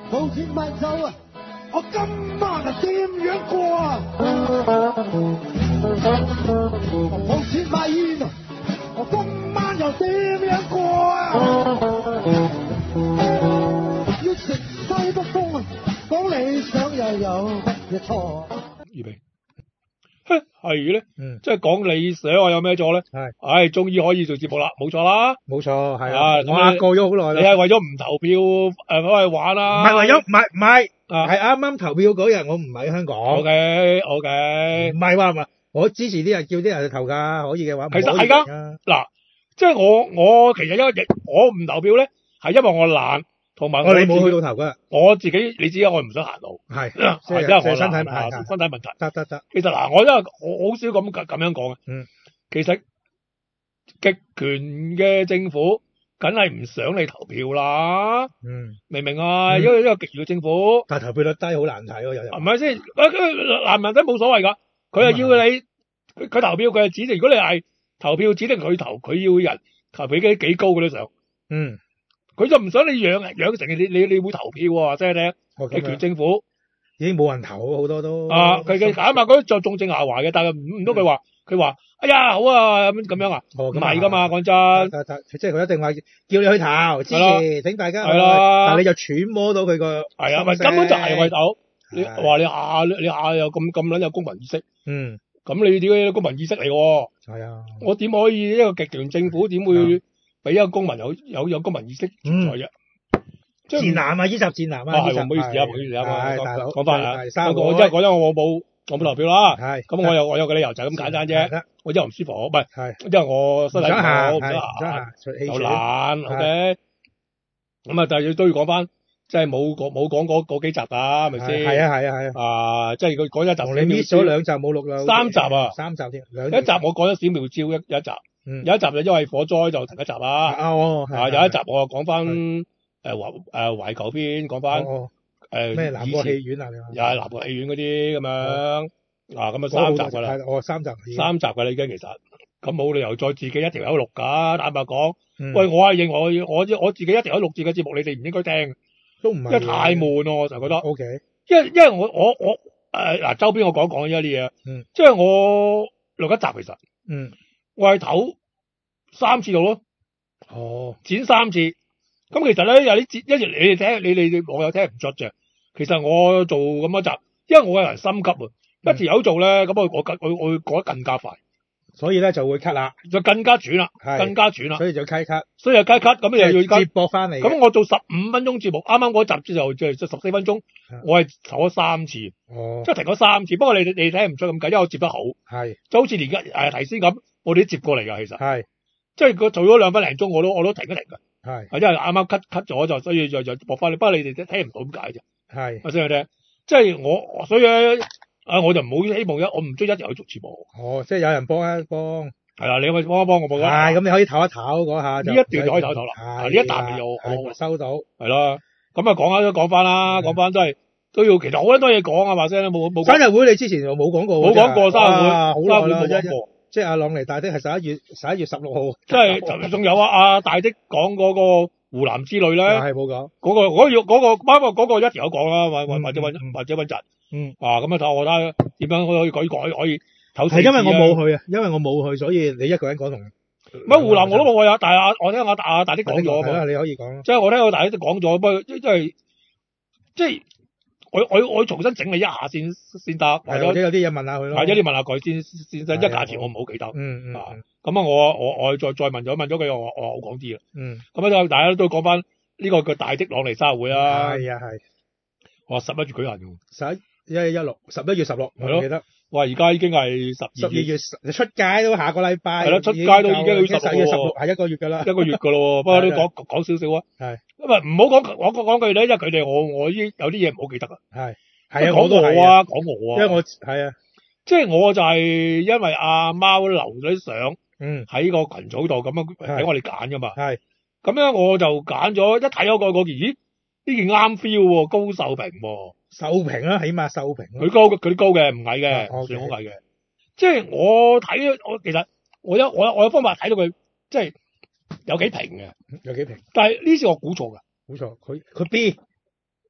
冇錢買酒啊！我今晚啊點樣過啊？冇錢買煙啊！我今晚又點樣過啊？要食西北風啊！講理想又有乜嘢錯？ 預備。係咧， 即係講理想啊，有咩錯咧？ 係， 終於可以做節目啦，冇錯啦， 冇錯，係啊，我壓過咗好耐啦。 你係為咗唔投票攞嚟玩啦？ 唔係為咗，唔係，係啱啱投票嗰日我唔喺香港。 OK， 唔係話我支持啲人叫啲人去投㗎，可以嘅話。 其實係㗎，嗱，即係我其實因為我唔投票咧，係因為我懶。同埋你冇去到頭㗎， 我自己你知啦，我唔想行路， 係， 因為我身體問題，得。 其實嗱，我因為我好少咁樣講嘅，其實極權嘅政府梗係唔想你投票啦，明唔明啊？因為極權嘅政府， 但係投票率低好難睇喎，有人唔係先，難唔難睇冇所謂㗎，佢係要你佢投票，佢係指定，如果你係投票指定佢投，佢要人投票幾高嘅都想，佢就唔想你養成你會投票喎，即係咧極權政府已經冇人投好多都佢搞嘛嗰啲就眾正下懷嘅，但係唔通佢話哎呀好啊咁樣啊，唔係㗎嘛，講真， 即係佢一定話叫你去投支持，請大家係啦， 但係你就揣摩到佢個係啊，咪根本就係為投，你話你下有咁撚有公民意識，咁你點解有公民意識嚟喎？係啊，我點可以一個極權政府點會？俾一個公民有公民意識存在啫， 戰男啊！呢集戰男啊！ 係唔好意思啊，唔好意思啊， 大佬講翻啊， 我即係講咗我冇投票啦，咁我有個理由就係咁簡單啫，我因為唔舒服，唔係，因為我身體唔好，唔想行，又懶 ，OK，咁啊，但係都要講翻，即係冇講嗰幾集啊，係咪先？ 係啊， 即係佢講一集， 你 miss 咗2集冇錄啦 ，3集啊 ，3集添， 一集我講咗小苗招一集。有一集就因為火災就停一集啦，有一集我講翻懷舊篇，講翻咩南國戲院啊， 又係南國戲院嗰啲咁樣，咁啊3集㗎啦，3集㗎啦已經其實，咁冇理由再自己一條友錄㗎，坦白講，喂我係認為我自己一條友錄住嘅節目，你哋唔應該聽， 都唔係， 因為太悶咯，我就覺得 ，OK， 因為我周邊我講一啲嘢，即係我錄一集其實，我係頭3次錄咯，剪3次。咁其實咧有啲節，一如你哋網友聽唔出啫。其實我做咁多集，因為我個人心急啊，一條友做咧，咁我會過得更加快， 所以咧就會 cut 啦， 就更加轉啦，更加轉啦， 所以就 cut， 所以就 cut，咁又要接駁翻嚟。 咁我做15分鐘節目，啱啱嗰集就14分鐘，我係投咗3次，即係停咗3次。不過你聽唔出咁計，因為我接得好，就好似連提先咁，我哋都接過嚟㗎，其實即係佢做咗2分零鐘，我都停一停㗎。因為啱啱 cut 咗就，所以就駁翻你。不過你哋聽唔到點解啫？我先去聽，即係我，所以我就唔好希望我唔中意一直去做節目。 即係有人幫一幫。係啦，你可以幫一幫我冇㗎。咁你可以唞一唞嗰下。 呢一段就可以唞一唞啦。呢一啖又好收到。係咯，咁啊講翻啦，講翻都要，其實好多嘢講啊，話聲冇。 生日會你之前又冇講過。 冇講過生日會， 好耐啦，冇講過。即係阿朗尼大的係11月16號， 即係仲有阿大的講嗰個湖南之旅咧， 係冇講包括嗰個一條友講啦，或者穩陣，咁啊我睇下點樣可以唞。 係因為我冇去，所以你一個人講同。 乜湖南我都冇去啊，但係我聽阿大的講咗， 係啦，你可以講。 即係我聽阿大的講咗，不過即係。我重新整理一下先得，或者有啲嘢問下佢咯， 或者你問下佢先，一價錢我唔好記得，咁啊我再問咗句，我好講啲啦，咁大家都講翻呢個叫大的朗尼生日會啦， 係， 我11月舉行嘅 ，11月16，我記得， 哇而家已經係12 月，出街都下個禮拜， 係啦，出街都已經要12月 16係1個月㗎啦， 一個月㗎咯，不過都講少少啊，咁啊唔好講句咧，因為佢哋我有啲嘢唔好記得啊，係我都係啊，講我啊， 因為我係啊， 即係我就係因為阿貓留咗啲相，喺個群組度咁樣俾我哋揀㗎嘛，咁樣我就揀咗，一睇嗰件，咦呢件啱 feel 喎，高秀平喎， 秀平啦，起碼秀平， 佢高嘅，唔矮嘅，算好矮嘅，即係我睇其實我有方法睇到佢，即係有幾平嘅， 有幾平， 但係呢次我估錯㗎， 估錯，佢 B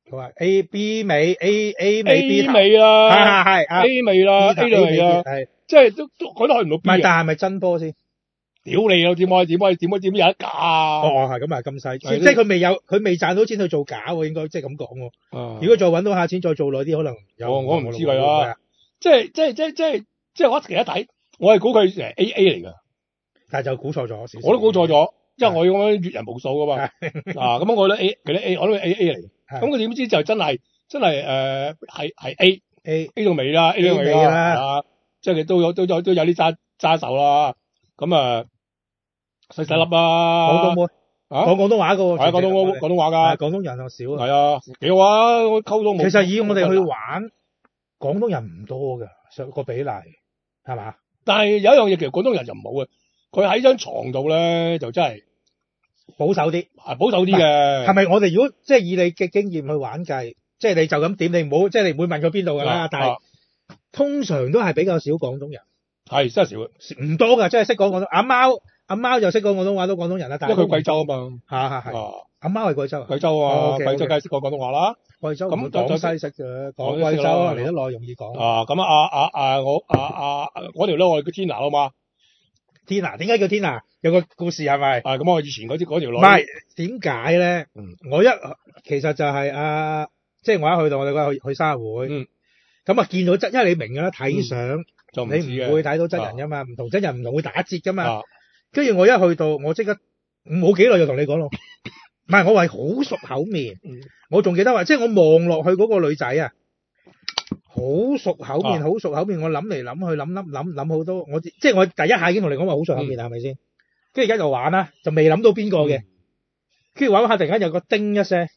佢話 A B 尾 A 尾 B 頭尾啦， 係 A 尾啦，A 到尾啦， 係即係都佢都去唔到 B 唔係，但係咪真波先？ 屌你啊！點有得假啊？ 係咁啊，咁細，即係佢未賺到錢去做假喎，應該即係咁講喎。如果再揾到下錢，再做耐啲，可能有。 我唔知佢啦。即係我其實睇，我係估佢係 AA 嚟㗎， 但係就估錯咗少少。 我都估錯咗，因為我咁樣閱人無數㗎嘛。咁我覺得 佢啲 A，我都係 AA 嚟。咁佢點知就真係係 A 到尾啦，A 到尾啦。即係都有啲揸手啦。咁啊細粒啦。 廣東妹講廣東話㗎喎。 係廣東話㗎。 廣東人又少啊。 係啊，幾好啊！我溝通冇。 其實以我哋去玩，廣東人唔多㗎，個比例係嘛？ 但係有一樣嘢，其實廣東人就唔好嘅，佢喺張床度咧就真係保守啲， 保守啲嘅。係咪我哋如果即係以你嘅經驗去玩計，即係你就咁點，你唔好即係你唔會問佢邊度㗎啦。但係通常都係比較少廣東人。係真係少， 唔多㗎，真係識講廣東。阿貓就識講廣東話，都廣東人啦。但係因為佢貴州啊嘛。 係。阿貓係貴州。 貴州啊，貴州梗係識講廣東話啦。 貴州咁廣西識嘅，講貴州嚟得耐容易講。 咁我條咧我叫 Tina 啊嘛。 Tina 點解叫 Tina？有個故事係咪？ 咁我以前嗰條女。唔係點解咧？其實就係即係我一去到我哋嗰日去生日會。咁見到因為你明㗎啦，睇相你唔會睇到真人㗎嘛，唔同真人唔同會打折㗎嘛。跟住我一去到，我即刻冇幾耐就同你講咯。唔係，我話好熟口面。我仲記得話，即係我望落去嗰個女仔啊，好熟口面，好熟口面。我諗嚟諗去，諗好多。即係我第一下已經同你講話好熟口面係咪先？跟住而家就玩啦，就未諗到邊個嘅。跟住玩下，突然間有個叮一聲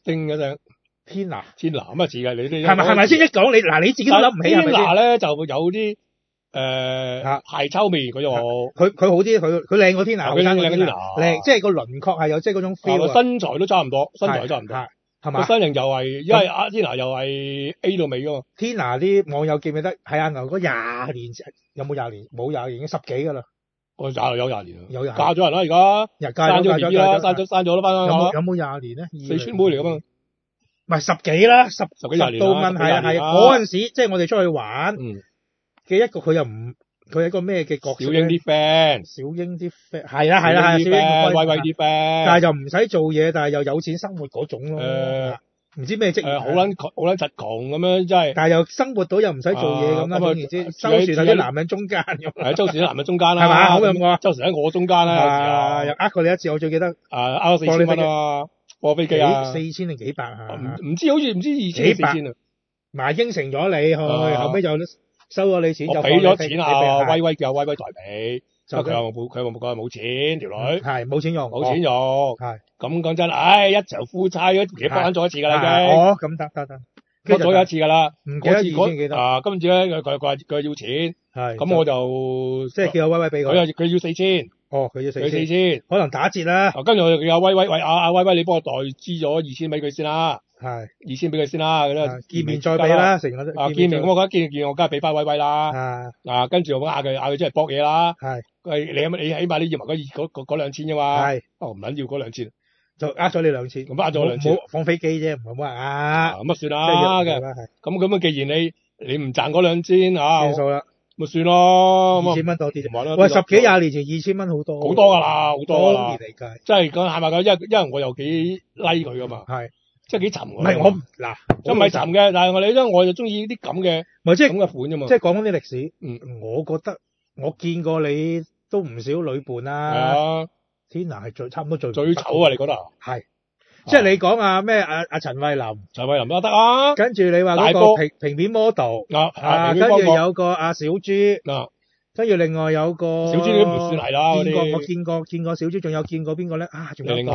，Tina 咁啊似㗎，你啲係咪先？一講你自己都諗唔起係咪先 ？Tina 咧就會有啲鞋抽面嗰種。 佢好啲，佢靚過 Tina， 佢靚 Tina， 靚即係個輪廓係有即係嗰種 feel。 身材都差唔多，係嘛？個身形又係，因為阿 Tina 又係 A 到尾㗎嘛。 Tina 啲網友記唔記得？係阿牛哥20年前，有冇20年？冇20年，已經10幾㗎啦。 我有20年啦。 有20。 嫁咗人啦而家。生咗 BB 啦，生咗啦翻啦。 有冇20年咧？ 四川妹嚟㗎嘛。 唔係10幾啦，10 幾20年到問係嗰陣時，即係我哋出去玩嘅一個，佢係一個咩嘅角色？ 小英啲 friend， 係啦，小英威啲 friend， 但係就唔使做嘢，但係又有錢生活嗰種咯。唔知咩職業？ 好撚疾窮咁樣，真係。 但係又生活到又唔使做嘢咁啦。總言之，周旋喺啲男人中間咁。 係周旋喺男人中間啦。 係嘛？好咁講。 周旋喺我中間啦。 又呃過你一次，我最記得。 呃咗4000蚊啊！貨飛機啊 ，4000定幾百啊？ 唔知好似唔知2000 4000啊。 埋應承咗你去，後尾就收咗你錢，就俾咗錢啊！威威叫威代俾，就佢又冇錢，條女係冇錢用， 係咁講真，一場夫妻嗰幾百蚊做一次㗎啦，已經。 咁得， 我做一次㗎啦， 唔記得2000幾多。 今次咧佢要錢，咁我就即係叫阿威威俾佢。 佢要4000。 佢要4000，可能打折啦。 跟住我就叫阿威威，阿威威，你幫我代支咗2000俾佢先啦。 係 2000俾佢先啦，咁啦。 見面再俾啦，成個都。 見面咁我覺得見我梗係俾翻威威啦。跟住我嗌佢出嚟搏嘢啦。 係。 你起碼你要埋嗰2000啫嘛。係。唔撚要嗰2000， 就呃咗你2000。 咁呃咗我2000。 冇放飛機啫，唔係冇人呃。 咁啊算啦嘅。咁既然你唔賺嗰2000 算數啦。 咪算咯 ，2000蚊多啲啫。喂，10幾20年前2000蚊好多， 好多㗎啦，好多㗎啦。 當年嚟計， 即係講係咪㗎？因為我又幾 like 佢㗎嘛。係，即係幾沉㗎。 唔係我嗱， 唔係沉嘅，但係我就中意啲咁嘅，即係咁嘅款啫嘛。 即係講緊啲歷史，我覺得我見過你都唔少女伴啦。係啊 ，Tina 係差唔多最醜啊！你覺得？係。 即係你講咩陳慧琳都得啊， 跟住你話嗰個平面 model 跟住有個阿小豬跟住另外有個小豬都唔算係啦。 我見過小豬，仲有見過邊個咧？仲有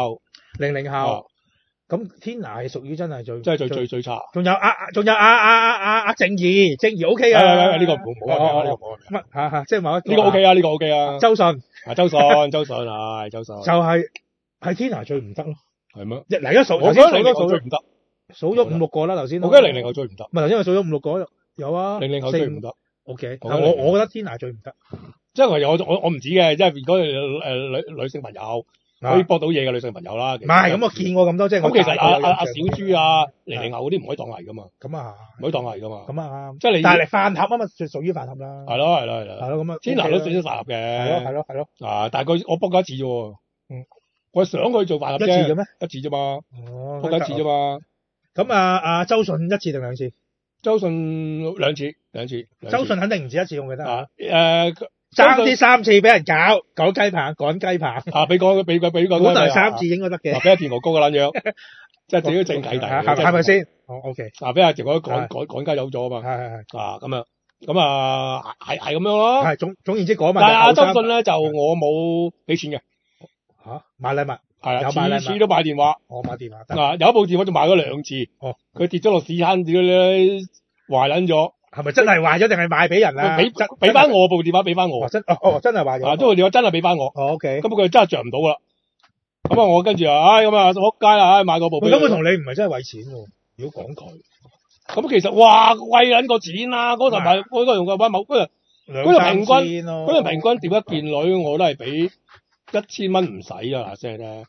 00後，咁 Tina 係屬於真係最差。仲有阿靜怡 OK 啊？ 呢個冇呢個冇乜即係某一個呢個 OK 啊？呢個 OK 啊？ 周迅周迅就係 Tina 最唔得咯。 係咩？ 嗱，一數， 我覺得00後最唔得， 數咗5、6個啦，頭先。 我覺得00後最唔得。 唔係頭先我數咗5、6個有啊。 00後最唔得。 OK，我覺得 Tina 最唔得。 即係我唔止嘅，即係如果女性朋友， 可以搏到嘢嘅女性朋友啦。 唔係，咁我見過咁多，即係咁其實阿小豬啊、00後嗰啲唔可以當係噶嘛。 咁啊， 唔可以當係噶嘛。 咁啊， 即係你。 但係飯盒啊嘛，就屬於飯盒啦。 係咯， 咁啊。 天拿都算咗飯盒嘅。 係咯。 但係我卜過一次啫喎。我想佢做飯盒啫。 一次嘅咩？ 一次啫嘛。卜過一次啫嘛。 咁啊，周迅一次定兩次？ 周迅兩次。 周迅肯定唔止一次，我記得。 爭啲3次俾人趕雞棒。 俾講。 本來3次應該得嘅。 俾阿田鵝哥個撚樣，即係自己正契弟。 係咪先？OK。 俾阿田鵝哥趕雞有咗啊嘛。係。咁啊，係咁樣咯。 係總言之嗰晚。 但係阿周迅咧就我冇俾錢嘅。 買禮物。 係啦，次次都買電話。 我買電話。 有一部電話就買咗2次。佢跌咗落屎坑子咧，壞撚咗。 係咪真係壞咗定係賣俾人啊？ 俾翻我部電話俾翻我。 真係壞咗。 部電話真係俾翻我。 OK。 咁佢真係着唔到啦。咁我跟住咁仆街啦，買嗰部。 咁佢同你唔係真係為錢喎。如果講佢。 咁其實哇貴撚個錢啦，嗰陣買嗰個用個揾某嗰陣平均調一件女我都係俾1000蚊唔使啊嗱聲咧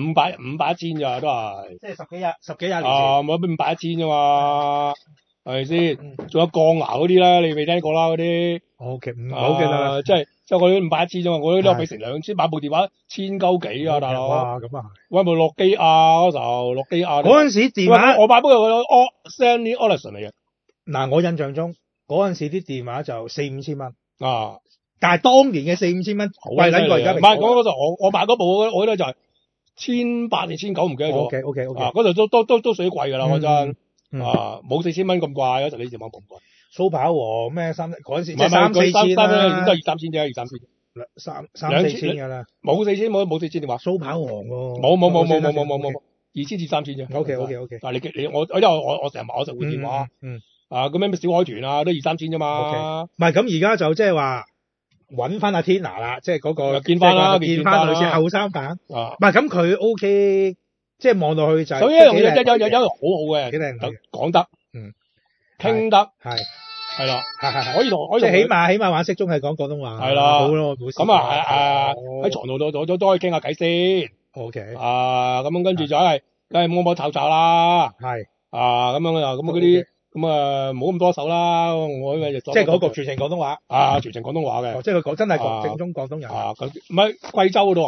，500一千咋都係。即係十幾廿年前。冇俾500一千啫嘛。係咪先？仲有鋼牙嗰啲咧，你未聽過啦嗰啲。 OK，唔好記得啦。 即係我啲500一千啫嘛，我啲都俾成2000，買部電話1000鳩幾啊，大佬。 哇，咁啊係。 喂，部諾基亞嗰時候，諾基亞。 嗰陣時電話， 我買部個 Sony Ericsson 嚟嘅。 嗱，我印象中嗰陣時啲電話就4-5千蚊。但係當年嘅4-5千蚊，貴撚過而家。 唔係嗰時候我買嗰部，我覺得就係1800定1900唔記得咗。 OK。 嗰度都屬於貴㗎啦，嗰陣。冇4000蚊咁貴，嗰陣你電話冇咁貴。蘇跑和咩嗰陣時即係3-4千啦，都係2-3千啫，2-3千。3-4千㗎啦。冇4000電話。蘇跑和喎。冇，2000至3000啫。 OK。 但係因為我成日我就換電話。咁咩小海豚啊，都2-3千啫嘛。 唔係咁而家就即係話揾翻阿 Tina 啦，即係嗰個見翻啦， 見翻類似後生版。唔係咁佢 OK。即係望落去就係， 所以有好好嘅， 幾靚， 講得，傾得，係啦，可以即係起碼玩適中係講廣東話， 係啦， 好咯，冇事。 咁喺床度都可以傾下偈先。 OK。 咁跟住就係摸摸炒啦。係。咁樣啊，咁嗰啲冇咁多手啦。我即係嗰個全程廣東話。 全程廣東話嘅。 即係佢講真係正宗廣東人。 唔係貴州嗰度。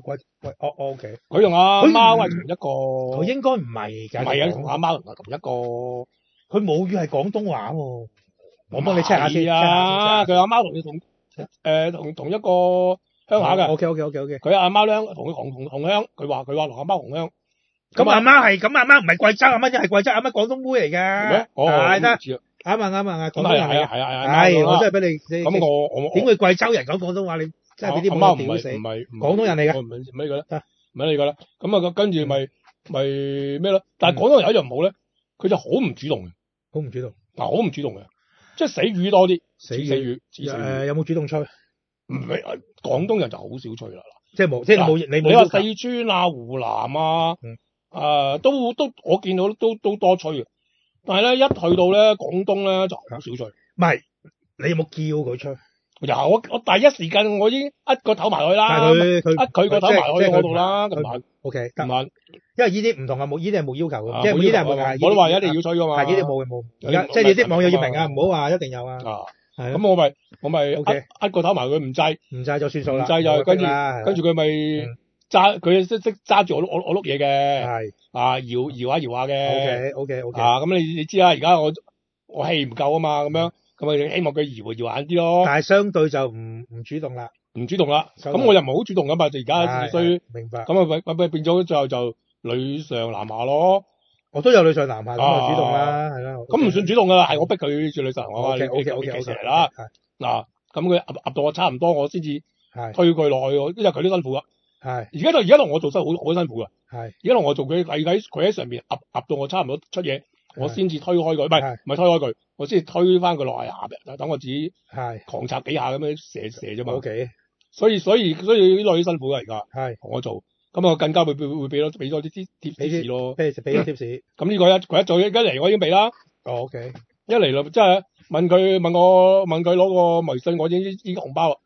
OK。 佢同阿貓係同一個。 佢應該唔係㗎。 唔係啊，同阿貓同一個。 佢母語係廣東話喎。我幫你 check 下先。 佢阿貓同你同一個鄉下嘅。 OK。 佢阿貓咧同佢同鄉，佢話同阿貓同鄉。 咁阿媽唔係貴州阿媽，係貴州阿媽廣東妹嚟㗎。係得。啱啊，廣東人嚟嘅。係，我真係俾你。咁我點會貴州人講廣東話？你真係俾啲阿媽屌死。唔係廣東人嚟嘅。 唔係咩㗎啦？唔係你㗎啦。咁跟住咪咩咯？但係廣東人有一樣唔好咧，佢就好唔主動嘅。 好唔主動。 好唔主動嘅，即係死魚多啲。死魚。有冇主動吹？ 唔係，廣東人就好少吹啦。 即係冇， 你話四川啊、湖南啊。都我見到都多吹嘅，但係咧一去到咧廣東咧就好少吹。 唔係，你有冇叫佢吹？ 我第一時間我已經一個頭埋去啦，佢個頭埋去我度啦。琴晚 OK，琴晚，因為呢啲唔同啊，呢啲係冇要求嘅，即係呢啲係冇。 我都話一定要吹噶嘛。 係呢啲冇。而家即係你啲網友要明啊，唔好話一定有啊。 係咁我咪一個頭埋佢唔制就算數啦。 唔制就跟住佢咪。佢識揸住我碌嘢嘅，係搖下嘅。OK。咁你知啦，而家我氣唔夠啊嘛，咁樣咁希望佢搖硬啲咯。 但係相對就唔主動啦， 咁我又唔係好主動噶嘛，就而家所以明白。 咁啊變咗就女上男下咯。 我都有女上男下，咁就主動啦，係啦。 咁唔算主動噶啦，係我逼佢住女上男下。 OK 嚟啦。嗱，咁佢壓到我差唔多，我先至推佢落去，因為佢都辛苦啊。係，而家同我做好辛苦噶。係，而家同我做佢喺上面壓到我差唔多出嘢，我先至推開佢，唔係推開佢，我先至推翻佢落嚟下邊，等我自己狂插幾下咁樣射啫嘛。OK，所以啲女辛苦噶而家。係，同我做，咁我更加會俾咗啲貼士咯。俾咗貼士。咁呢個佢一做一嚟我已經俾啦。OK，一嚟啦，即係問佢攞個微信，我已經紅包啦。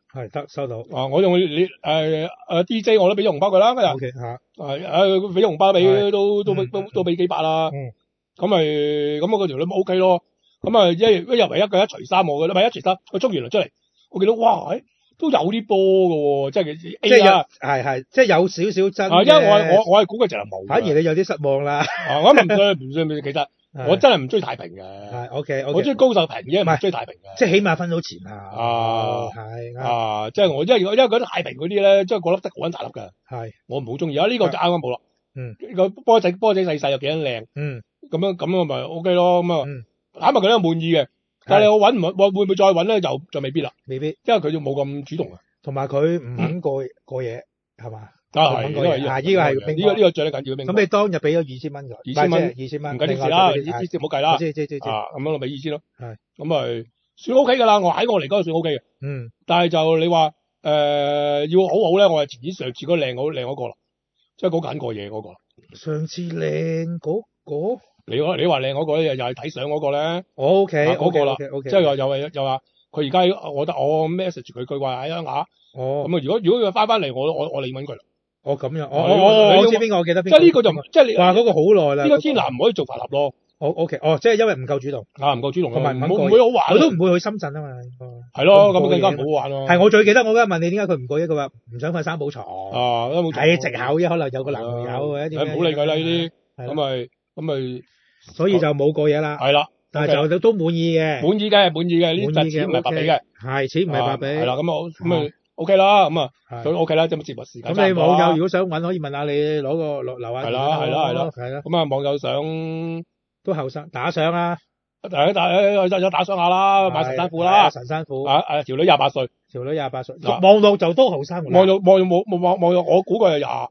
係得收到。 我用你DJ 我都俾咗紅包佢啦，今日。 OK 嚇。 俾咗紅包俾都俾幾百啦。咁咪咁我嗰條女咪 OK 咯。咁啊一入嚟一個一除衫我嘅，唔係一除衫，佢沖完涼出嚟，我見到哇，都有啲波㗎喎，即係 A 啦。係，即係有少少真。因為我係估計就係冇。反而你有啲失望啦。我唔信，其實。我真係唔中意太平嘅，係 OK，我中意高手平嘅，唔係中意太平嘅，即係起碼分到錢啊，係即係我因為覺得太平嗰啲咧，即係嗰粒得好撚大粒㗎，係我唔好中意啊，呢個就啱啱冇啦，呢個波仔細細又幾撚靚，咁我咪 OK 咯，咁啊坦白佢都滿意嘅，但係我會唔會再揾咧就未必啦，未必，因為佢就冇咁主動啊，同埋佢唔肯過夜係嘛？呢個係呢個最緊要。咁你當日俾咗2000蚊㗎，2000蚊，唔緊要事啦，呢啲唔好計啦。知。咁樣我俾2000咯。係。咁咪算 OK 㗎啦，喺我嚟講算 OK 嘅。但係就你話要好好咧，我係前上次嗰靚嗰個啦，即係嗰緊過夜嗰個。上次靚嗰個？你話靚嗰個咧，又係睇相嗰個咧。OK。嗰個啦。即係又話佢而家我 message 佢話咁啊，如果佢翻嚟，我嚟揾佢啦。咁樣，你知邊個？我記得邊個。即係呢個就即係你話嗰個好耐啦。呢個天南唔可以做飯盒咯。OK，即係因為唔夠主動。唔夠主動，同埋唔會好玩。佢都唔會去深圳啊嘛。係咯，咁更加唔好玩咯。係我最記得，我嗰日問你點解佢唔過夜，佢話唔想瞓三寶床。係藉口啫，可能有個男朋友或者點。唔好理佢啦呢啲，咁咪，所以就冇過夜啦。係啦，但係就都滿意嘅。滿意嘅，呢陣錢唔係白俾嘅。係錢唔係白俾。係啦，咁咪。OK 啦，咁啊，都 OK 啦，即係節目時間。咁你網友如果想揾，可以問下你攞個留下。係啦。咁啊，網友想都後生打賞啊，打賞下啦，買神山褲啦，神山褲。條女28歲，網絡就都後生。網絡，我估佢係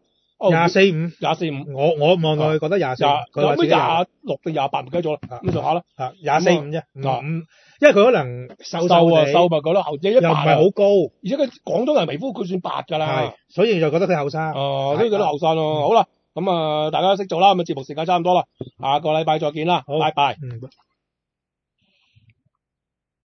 24、25。我望落去覺得24。佢話26定28唔記得咗啦，咁上下啦。24、25啫。因為佢可能瘦咪覺得後者又唔係好高，而且佢廣東人皮膚佢算白㗎啦，所以就覺得佢後生。所以覺得後生咯。好啦，咁大家識做啦，咁節目時間差唔多啦，下個禮拜再見啦，拜拜。